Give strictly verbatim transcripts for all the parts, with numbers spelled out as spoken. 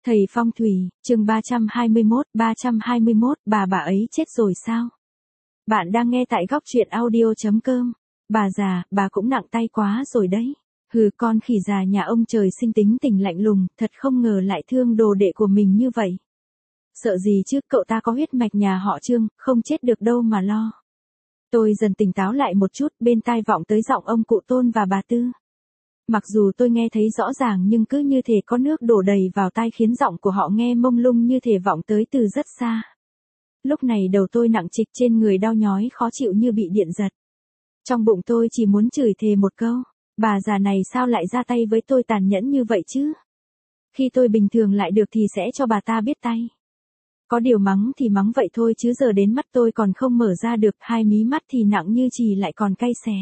Thầy phong thủy, chương ba trăm hai mươi mốt, ba trăm hai mươi mốt, bà bà ấy chết rồi sao? Bạn đang nghe tại góc truyện audio chấm com. Bà già, bà cũng nặng tay quá rồi đấy. Hừ, con khỉ già nhà ông trời sinh tính tình lạnh lùng, thật không ngờ lại thương đồ đệ của mình như vậy. Sợ gì chứ, cậu ta có huyết mạch nhà họ Trương, không chết được đâu mà lo. Tôi dần tỉnh táo lại một chút, bên tai vọng tới giọng ông cụ Tôn và bà Tư. Mặc dù tôi nghe thấy rõ ràng nhưng cứ như thể có nước đổ đầy vào tai khiến giọng của họ nghe mông lung như thể vọng tới từ rất xa. Lúc này đầu tôi nặng trịch, trên người đau nhói khó chịu như bị điện giật. Trong bụng tôi chỉ muốn chửi thề một câu, bà già này sao lại ra tay với tôi tàn nhẫn như vậy chứ? Khi tôi bình thường lại được thì sẽ cho bà ta biết tay. Có điều mắng thì mắng vậy thôi chứ giờ đến mắt tôi còn không mở ra được, hai mí mắt thì nặng như chì lại còn cay xè.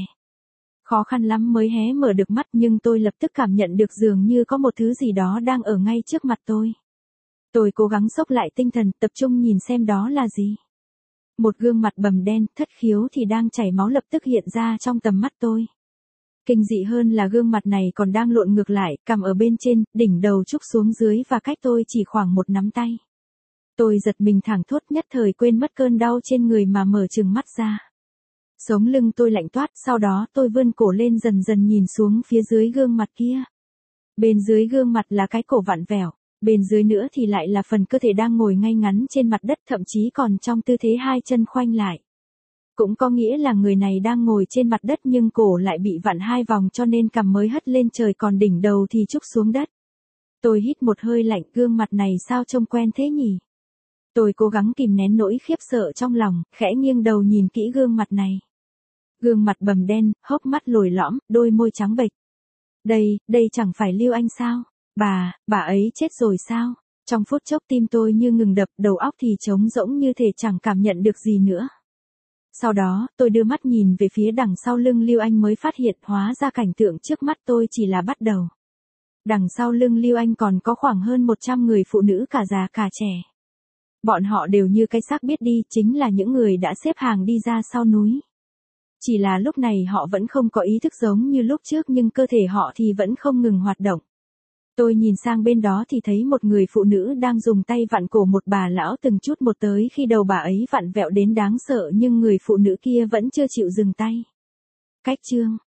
Khó khăn lắm mới hé mở được mắt nhưng tôi lập tức cảm nhận được dường như có một thứ gì đó đang ở ngay trước mặt tôi. Tôi cố gắng xốc lại tinh thần, tập trung nhìn xem đó là gì. Một gương mặt bầm đen, thất khiếu thì đang chảy máu lập tức hiện ra trong tầm mắt tôi. Kinh dị hơn là gương mặt này còn đang lộn ngược lại, cằm ở bên trên, đỉnh đầu trúc xuống dưới và cách tôi chỉ khoảng một nắm tay. Tôi giật mình thảng thốt, nhất thời quên mất cơn đau trên người mà mở trừng mắt ra. Sống lưng tôi lạnh toát, sau đó tôi vươn cổ lên dần dần nhìn xuống phía dưới gương mặt kia. Bên dưới gương mặt là cái cổ vặn vẹo, bên dưới nữa thì lại là phần cơ thể đang ngồi ngay ngắn trên mặt đất, thậm chí còn trong tư thế hai chân khoanh lại. Cũng có nghĩa là người này đang ngồi trên mặt đất nhưng cổ lại bị vặn hai vòng cho nên cằm mới hất lên trời còn đỉnh đầu thì trúc xuống đất. Tôi hít một hơi lạnh, gương mặt này sao trông quen thế nhỉ? Tôi cố gắng kìm nén nỗi khiếp sợ trong lòng, khẽ nghiêng đầu nhìn kỹ gương mặt này. Gương mặt bầm đen, hốc mắt lồi lõm, đôi môi trắng bệch. Đây, đây chẳng phải Lưu Anh sao? Bà, bà ấy chết rồi sao? Trong phút chốc tim tôi như ngừng đập, đầu óc thì trống rỗng như thể chẳng cảm nhận được gì nữa. Sau đó, tôi đưa mắt nhìn về phía đằng sau lưng Lưu Anh mới phát hiện hóa ra cảnh tượng trước mắt tôi chỉ là bắt đầu. Đằng sau lưng Lưu Anh còn có khoảng hơn một trăm người phụ nữ cả già cả trẻ. Bọn họ đều như cái xác biết đi, chính là những người đã xếp hàng đi ra sau núi. Chỉ là lúc này họ vẫn không có ý thức giống như lúc trước nhưng cơ thể họ thì vẫn không ngừng hoạt động. Tôi nhìn sang bên đó thì thấy một người phụ nữ đang dùng tay vặn cổ một bà lão từng chút một tới khi đầu bà ấy vặn vẹo đến đáng sợ nhưng người phụ nữ kia vẫn chưa chịu dừng tay. Cách chương